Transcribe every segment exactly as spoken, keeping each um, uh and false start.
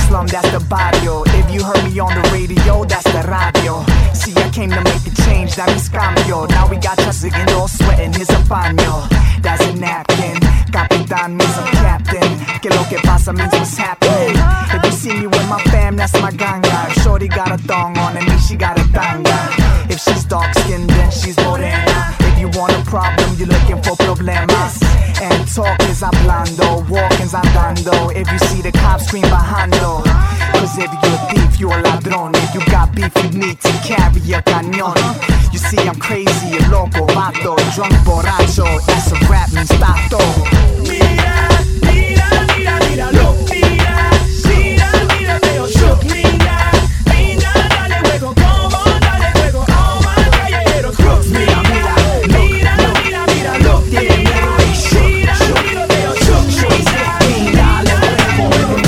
slum, that's the barrio. If you heard me on the radio, that's the radio. See, I came to make the change, that means cambio. Now we got Chasik and all sweating, here's a paño. That's a napkin, Capitan means I'm captain. Que lo que pasa means what's happening. If you see me with my fam, that's my ganga. If shorty got a thong on and me, she got a tanga. If she's dark skinned, then she's morena. If you want a problem, you're looking for problemas. And talk is hablando, walk is andando. If you see the cops, scream bajando. Cause if you're a thief, you're a ladrón. If you got beef, you need to carry a cañón. You see, I'm crazy, a loco, vato, drunk, borracho. That's a rap, means tato. Mira, mira, mira, mira, look, mira, mira, mira, veo shook, mira, mira, dale juego, como, dale juego, oh my callejeros, crooks, mira, mira, mira, mira, mira, look, mira, mira, mira, veo shook, mira, dale juego,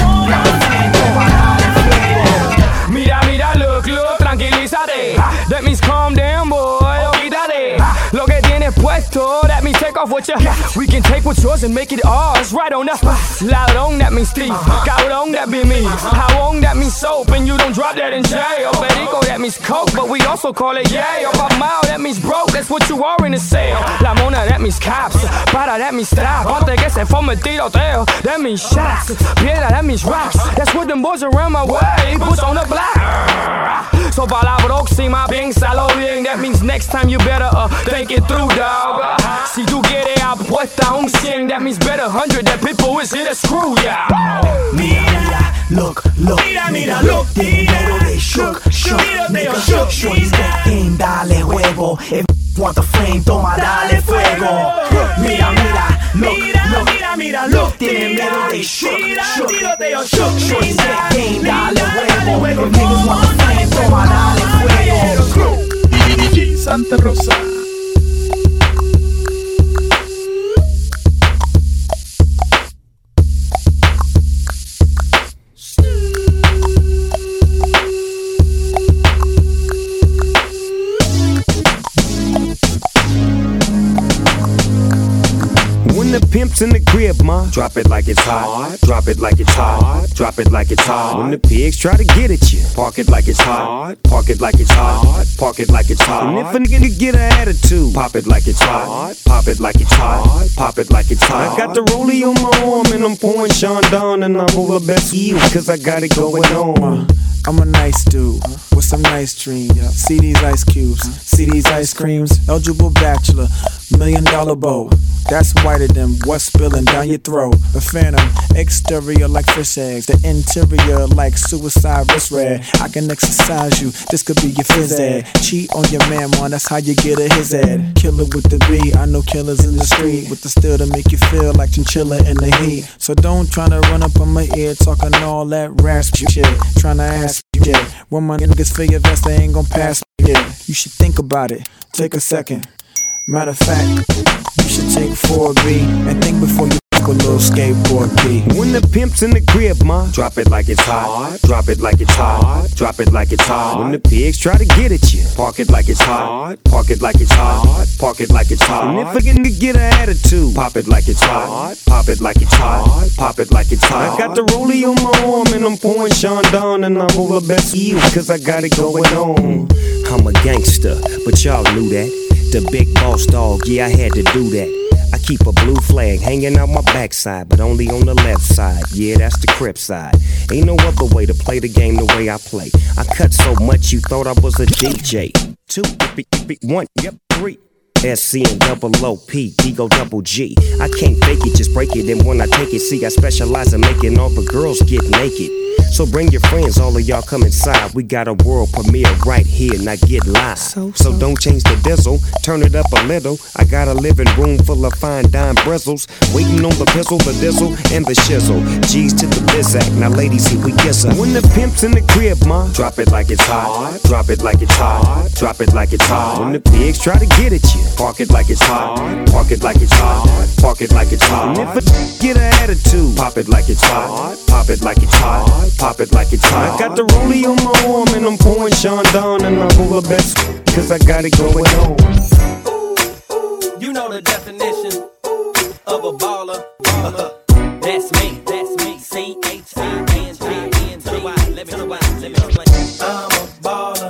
mira, mira, look, look, tranquilízate, that means calm down, boy, olvídate, lo que tienes puesto, that means take off what you, we can take what's yours and make it ours, right on up, ladrón, that means thief, cabrón, that be me, jabón, that means soap, and you don't drop that in jail, perico, that means coke, but we also call it yay, or mile, that means broke, that's what you are in a sale, la mona, that means cops, para, that means trap, antes que se forme el tiroteo, that means shots, piedra, that means rocks, that's what them boys around my way, puts on the block, so para la próxima, piénsalo bien, that means next time you better uh, think it through, dog. Si tú quieres apuesta un cien, that means bet a hundred that people is here to screw ya. Mira, mira, look, look. Mira, mira, look. Dinero they shook, shook. Mira, shook. Shorty's that game, dale juego. If want the flame, toma, dale fuego. Mira, mira, look, look. Mira, mira, look. Dinero they shook, shook. shook. Shorty's that game, dale juego. If niggas want the flame, toma, dale fuego. D J Santa Rosa. When the pimp's in the crib, ma, drop it like it's hot. Drop it like it's hot. Drop it like it's hot. When the pigs try to get at you, park it like it's hot. Park it like it's hot. Park it like it's hot. And if a nigga get an attitude, pop it like it's hot. Pop it like it's hot. Pop it like it's hot. I got the rollie on my arm and I'm pouring Sean down and I roll the best you cause I got it going on. I'm a nice dude with some nice dreams. See these ice cubes, see these ice creams. Eligible bachelor, million dollar bow. That's whiter than what's spilling down your throat. A phantom, exterior like fish eggs. The interior like suicide wrist red. I can exercise you, this could be your phys ed. Cheat on your man, man, that's how you get a his ed. Killer with the B, I know killers in the street with the steel to make you feel like chinchilla in the heat. So don't tryna run up on my ear talking all that raspy shit. Tryna ask shit. When my niggas feel your vest, they ain't gon' pass it. You should think about it, take a second. Matter of fact, you should take four B and think before you fuck a little skateboard B. When the pimp's in the crib, ma, drop it like it's hot. Drop it like it's hot. Drop it like it's hot. When the pigs try to get at you, park it like it's hot. Park it like it's hot. Park it like it's hot. And if a nigga get an attitude, pop it like it's hot. Pop it like it's hot. Pop it like it's hot. I got the rollie on my arm and I'm pouring Sean down and I roll the best you cause I got it going on. I'm a gangster, but y'all knew that. The big boss dog, yeah, I had to do that. I keep a blue flag hanging out my backside, but only on the left side. Yeah, that's the Crip side. Ain't no other way to play the game the way I play. I cut so much you thought I was a D J. Two, one, yep, three. S C and double O P, D go double G. I can't fake it, just break it. And when I take it, see, I specialize in making all the girls get naked. So bring your friends, all of y'all come inside. We got a world premiere right here, now get live. So, so. so don't change the diesel, turn it up a little. I got a living room full of fine dime bristles. Waiting on the pistol, the diesel, and the shizzle. G's to the biz act, now ladies, here we kiss her. When the pimp's in the crib, ma, drop it like it's hot. Drop it like it's hot. Drop it like it's hot. When the pigs try to get at you, park it like it's hot. Park it like it's hot. Park it like it's hot. And if a get an attitude, pop it like it's hot. Pop it like it's hot. Pop it like it's hot. I got the rollie on my arm and I'm pouring Sean down and I roll the best cause I got it going on. Ooh, you know the definition of a baller. baller. That's me, that's me. C H I N G N G.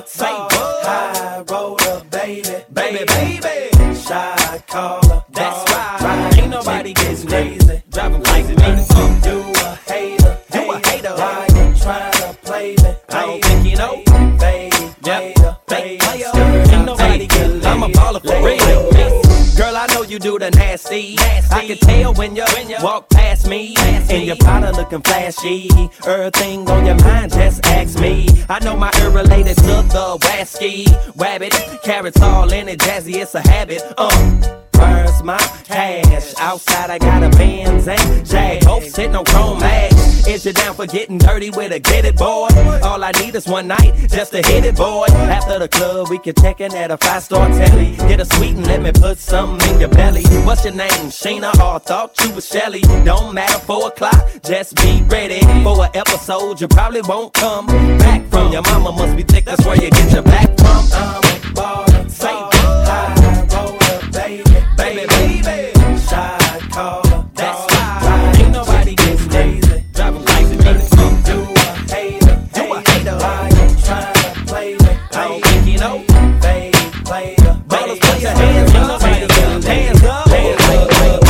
Say what? High roller, baby, baby, baby. Shot caller, that's right. right. Ain't nobody gets crazy, driving crazy, man. Uh, you a hater, you a hater. Why you tryna play me? I don't think you know. Fade, later, fade, ain't nobody get laid. I'm a baller for real. Girl, I know you do the nasty. nasty. I can tell when you, when you walk past me. Past and your powder looking flashy. Everything on your mind, just ask me. I know my ear related to the wasky. Wabbit, carrots all in it, jazzy, it's a habit. Uh. Where's my cash? Outside I got a Benz and Jag. Both sitting on chrome mags. Is you down for getting dirty with a get it, boy? All I need is one night just to hit it, boy. After the club we can check in at a five-star telly. Get a sweet and let me put something in your belly. What's your name? Sheena? Or thought you was Shelly? Don't matter, four o'clock, just be ready for an episode you probably won't come back from. Your mama must be thick, that's where you get your back from. I'm a baller, say high roller, baby. Baby, baby, shot caller, that's right. Ain't nobody gets crazy, driving crazy, baby. You a hater, you a hater. Why you tryna play me? I don't think you know. Fade, later, ballers, put your hands up, hands up, hands up, hands up.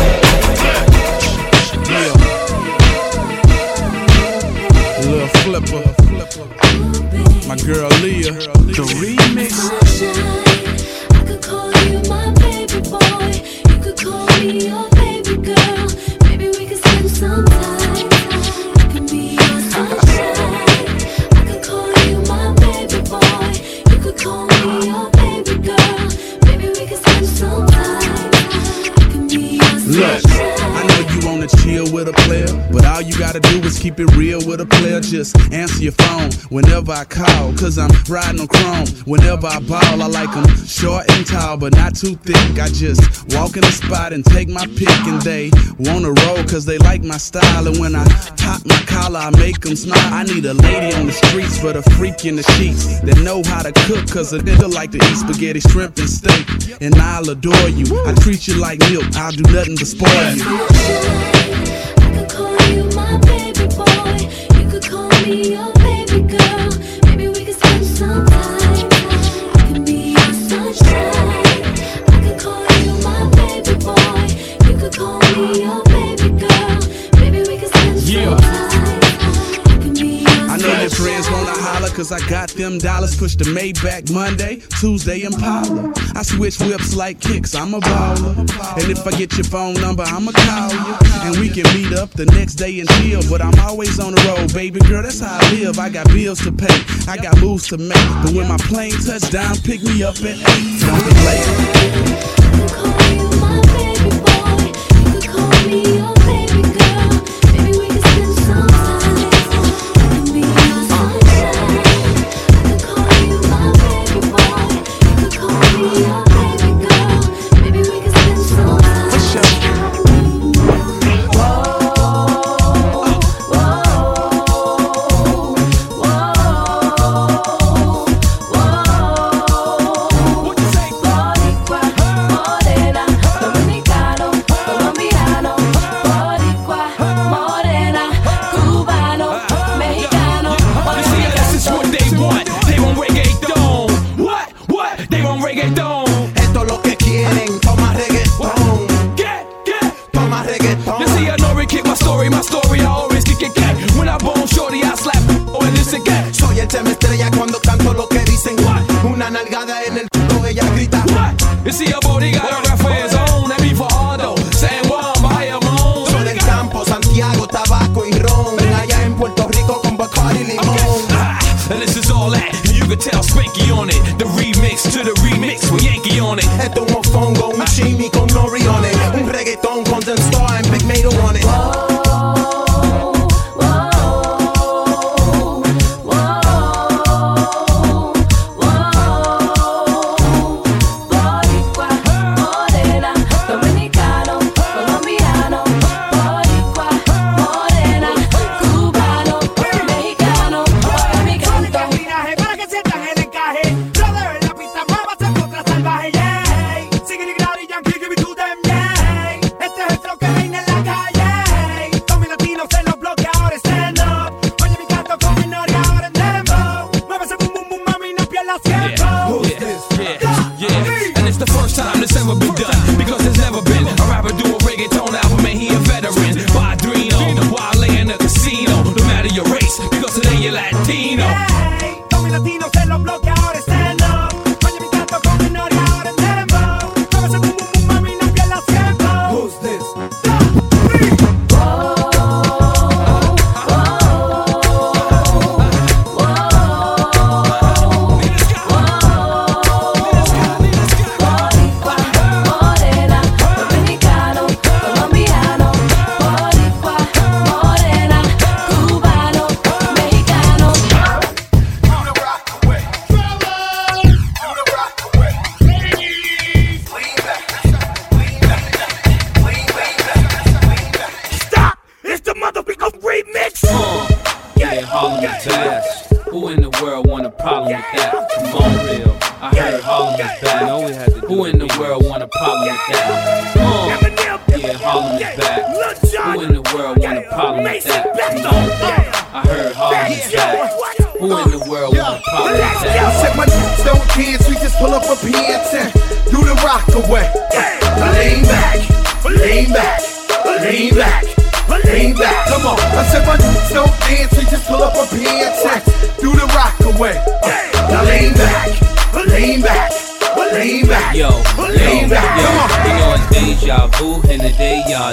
Yeah. Little flipper, my girl Leah, the remix. I could call you my baby boy. You could call me your baby girl. Maybe we could spend some time. I can be your sunshine. I could call you my baby boy. You could call me your baby girl. Maybe we could spend some time. I can be your sunshine. Look, I know you wanna chill with a player, but all you gotta do is keep it real with a player. Just answer your phone whenever I call, cause I'm riding on chrome. Whenever I ball, I like them short and tall, but not too thick. I just walk in the spot and take my pick, and they wanna roll cause they like my style. And when I pop my collar, I make them smile. I need a lady on the streets for the freak in the sheets that know how to cook, cause a nigga like to eat spaghetti, shrimp, and steak. And I'll adore you, I treat you like milk, I'll do nothing but spoil you. I could call you my baby boy. You could call me your baby girl. Maybe we could spend some time. I can be your sunshine. I could call you my baby boy. You could call me your baby girl. Maybe we could spend some Yeah. time. I can be your I know your friends wanna holler cause I got them dollars. Push the Maybach Monday, Tuesday Impala. I switch whips like kicks, I'm a baller. And if I get your phone number, I'ma call you. And we can meet up the next day and chill. But I'm always on the road, baby girl, that's how I live. I got bills to pay, I got moves to make. But when my plane touch down, pick me up at eight. Don't be late. I could call you my baby boy. You could call me your baby girl. Maybe we could spend some time. I can be your sunshine. I could call you my baby boy. You could call me your baby girl. Maybe we could spend some time. For sure. Esto es lo que quieren, toma reggaetón. Get, get. Toma reggaetón. You see, I know we kick my story, my story, I always kick it get. When I bone shorty, I slap oh, and this again. Soy el tema estrella cuando canto lo que dicen. Una nalgada en el culo, ella grita. What? You see, a body got a rap for his own, that be for Hardo. San Juan, Bayamon. Soy del campo, Santiago, tabaco y ron. Allá en Puerto Rico con Bacardi y limón. Ah, and this is all that, and you can tell Spanky on it. The remix to the remix with Yankee on it. Esto es un mofongo, un chimi con nori on it. Un reggaetón con Zen Star and Big Mato on it. Para que sientan el encaje, brother, en la pista muévase contra salvaje, yeah. Sigue piel asiento. Yeah, yeah, yeah. And it's the first time this ever been done, because there's never been a rapper do a reggaeton album, and he a veteran. Padrino, while laying in the casino, no matter your race, because today you're Latino. Hey, todos mis latinos en los bloques ahora stand up. Vaya mi canto con mi noria ahora en dembow. Muévese boom boom boom, mami, no pierdas tiempo. Who's this? Who in the world want a problem with that? Come on, real. I heard Harlem is back. I know we had to do Who in the world want a problem with that? Come on. Yeah, Harlem is back. Who in the world want a problem with that? Come on. I heard Harlem is back. Who in the world want a problem with that? I said my niggas don't dance, we just pull up a pants and do the rock away. Lean back, lean back, lean back. Lean back, come on. I said my niggas don't dance, we just pull up our pants and do the rock away. Now lean back, lean back, lean back. Yo, lean yo, back, yo. come on. You know it's deja vu, and the day y'all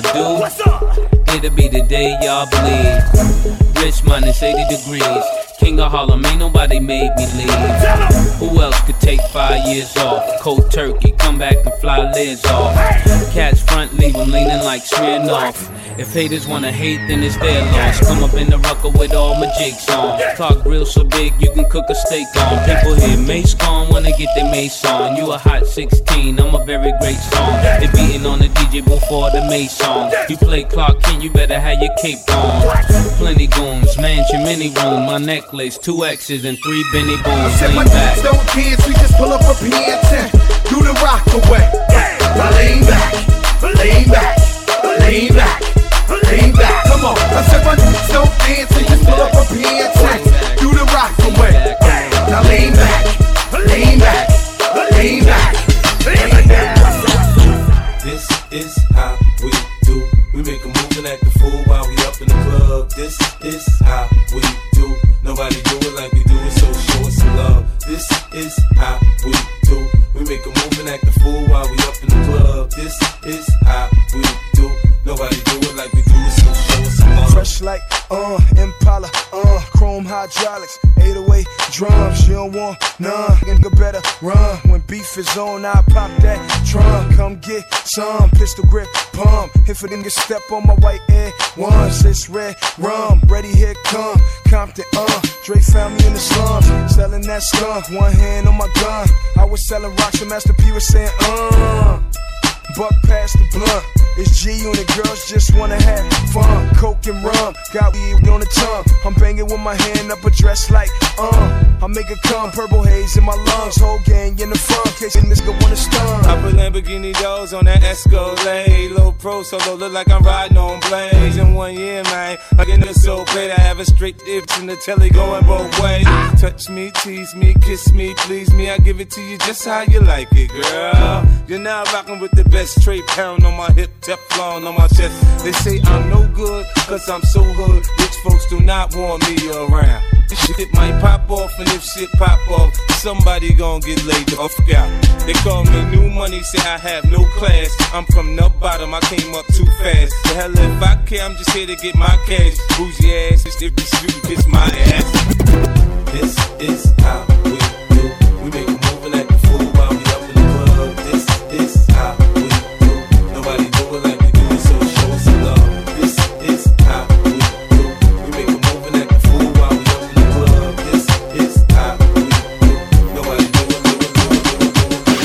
do, it'll be the day y'all bleed. Rich minus eighty degrees. King of Harlem, ain't nobody made me leave. Who else could take five years off? Cold turkey, come back and fly lids off. Cats front, leave them leaning like Smirnoff. If haters wanna hate, then it's their loss. Come up in the rucker with all my jigs on. Talk grill so big, you can cook a steak on. People hear Mace gone, wanna get their Mace on. You a hot sixteen, I'm a very great song. They beating on the D J before the Mace song. You play Clark Kent, you better have your cape on. Plenty goons, mansion, mini room, my necklace, two X's and three Benny Booms. Said my Lean back. niggas don't dance, we just pull up our pants and do the rock away. Now lean back, lean back, lean back, lean back. Come on. I said my niggas don't dance, we just pull up our pants and do the rock away. Now lean back, lean back, lean back, lean back. This is how we do. We make a move and act the fool while we up in the club. This is how we do. Nobody do it like we do it, so show us some love. This is how we do. We make a move and act the fool while we up in the club. This is how we do. Nobody do it like we do it, so show us some love. Fresh like, uh, Impala, uh, chrome hydraulics, eight oh eight drums, you don't want none, nigga better run. When beef is on, I pop that trunk, come get some, pistol grip, pump, if it didn't get step on my white air, once it's red rum, ready here come, Compton, uh, Dre found me in the slums, selling that skunk, one hand on my gun, I was selling rocks and Master P was saying, uh, buck past the blunt. It's G Unit, girls just wanna have fun. Coke and rum, got weed on the tongue. I'm banging with my hand up a dress like, uh I make it come, purple haze in my lungs. Whole gang in the front, case this nigga wanna stun. I put Lamborghini doors on that Escalade. Low pro solo, look like I'm riding on blades. In one year, man, I get it so great. I have a straight dips in the telly going both ways. Touch me, tease me, kiss me, please me. I give it to you just how you like it, girl. You're now rocking with the best. Straight pound on my hip, Teflon on my chest. They say I'm no good, cause I'm so hood. Rich folks do not want me around. This shit might pop off, and if shit pop off, somebody gon' get laid the fuck out. They call me new money, say I have no class. I'm from the bottom, I came up too fast. The hell if I care, I'm just here to get my cash. Bougie ass, it's if you shoot, kiss my ass. This is how we do. We make a move and act the fool while we up in the club. This is how we do. Nobody do it like we do it, so show us some love. This is how we do. We make a move and act the fool while we up in the club. This is how we do. Nobody do it, do it, do it,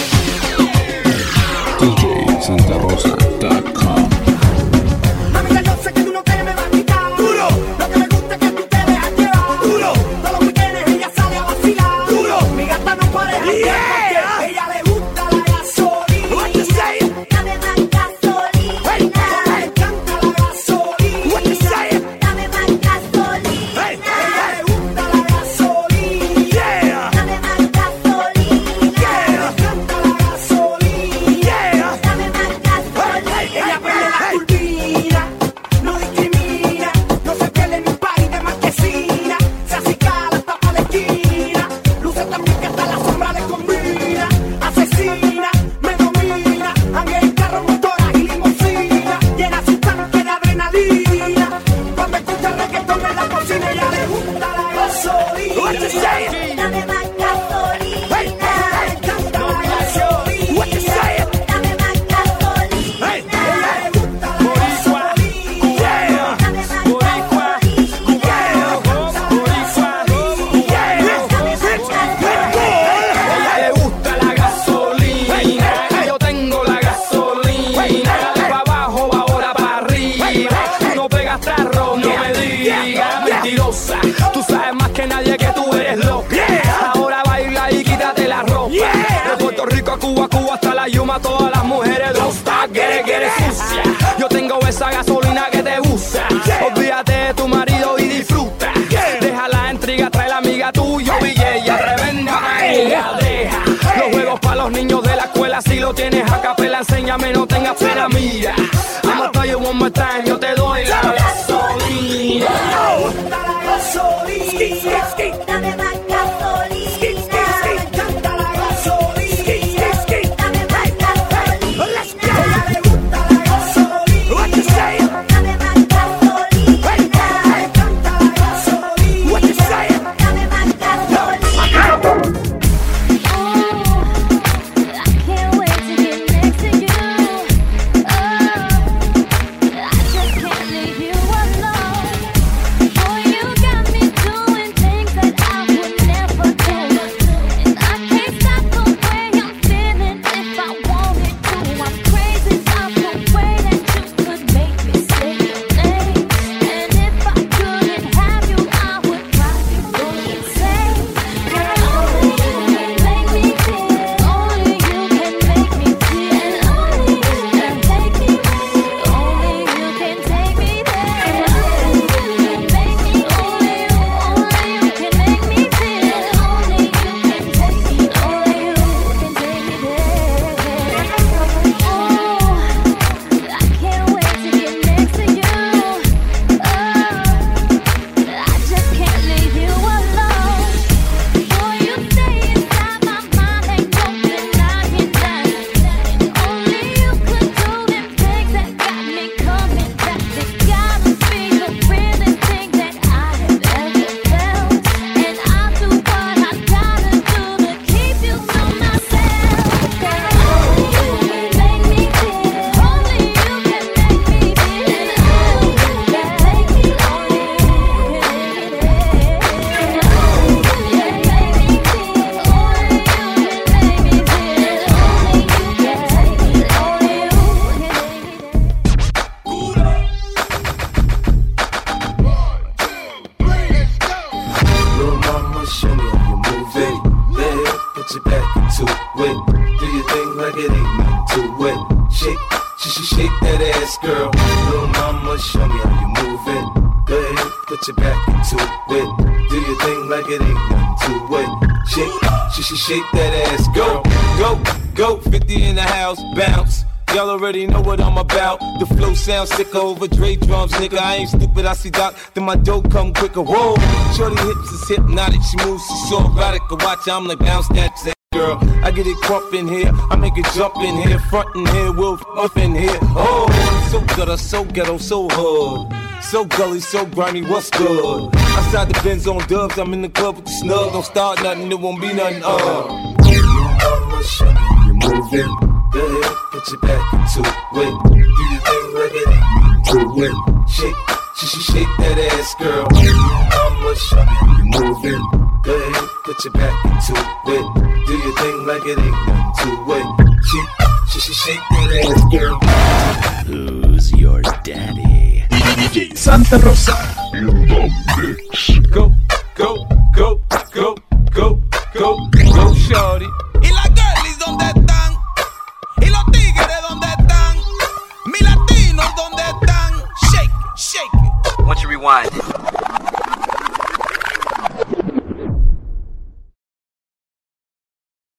do it, do it. D J Santa Rosa dot com. Mamita, yo sé que tú no te me vas a quitar. Duro. Lo que me gusta es que tú te dejas llevar. Duro. Todos los weekends ella sale a vacilar. Duro. Puerto Rico a Cuba, Cuba hasta la Yuma, todas las mujeres don't stop, get it, get it sucia. Yo tengo esa gasolina que te gusta. Olvídate de tu marido y disfruta. Deja la intriga, trae la amiga tuyo y ella tremenda ella deja. Los juegos para los niños de la escuela, si lo tienes a capela, enséñame, no tengas pena, mira. I'ma tell you one more time, yo te doy la gasolina. La gasolina. Dame más gasolina. Me encanta la gasolina. Dame más gasolina. A ella le gusta la gasolina. What you say? Dame más gasolina. Me encanta la gasolina. What you say? Dame más gasolina. Shake that ass, go, go, go, fifty in the house, bounce. Y'all already know what I'm about. The flow sounds sicker over Dre drums, nigga. I ain't stupid, I see Doc, then my dough come quicker. Whoa, shorty hips is hypnotic, she moves, she's so erotic. I watch her, I'm like bounce that shit, girl. I get it crump in here, I make it jump in here, front in here, wolf up in here. Oh, I'm so good, I'm so ghetto, so hood. So gully, so grimy, what's good? Outside the Benz on dubs, I'm in the club with the snug. Don't start nothing, it won't be nothing, uh I'ma show you, you moving. Go ahead, put your back into it. Do your thing like it ain't to it. Shake, she shake that ass, girl. I'ma show you, you moving. Go ahead, put your back into it. Do your thing like it ain't nothing to it. Shake, she shake that ass, girl. Who's your daddy? D J Santa Rosa in the mix. Go, go, go, go, go, go, go, shorty. Y las girlies, ¿dónde están? Y los tigres, ¿dónde están? Mi latinos, ¿dónde están? Shake, shake it. Once you rewind it.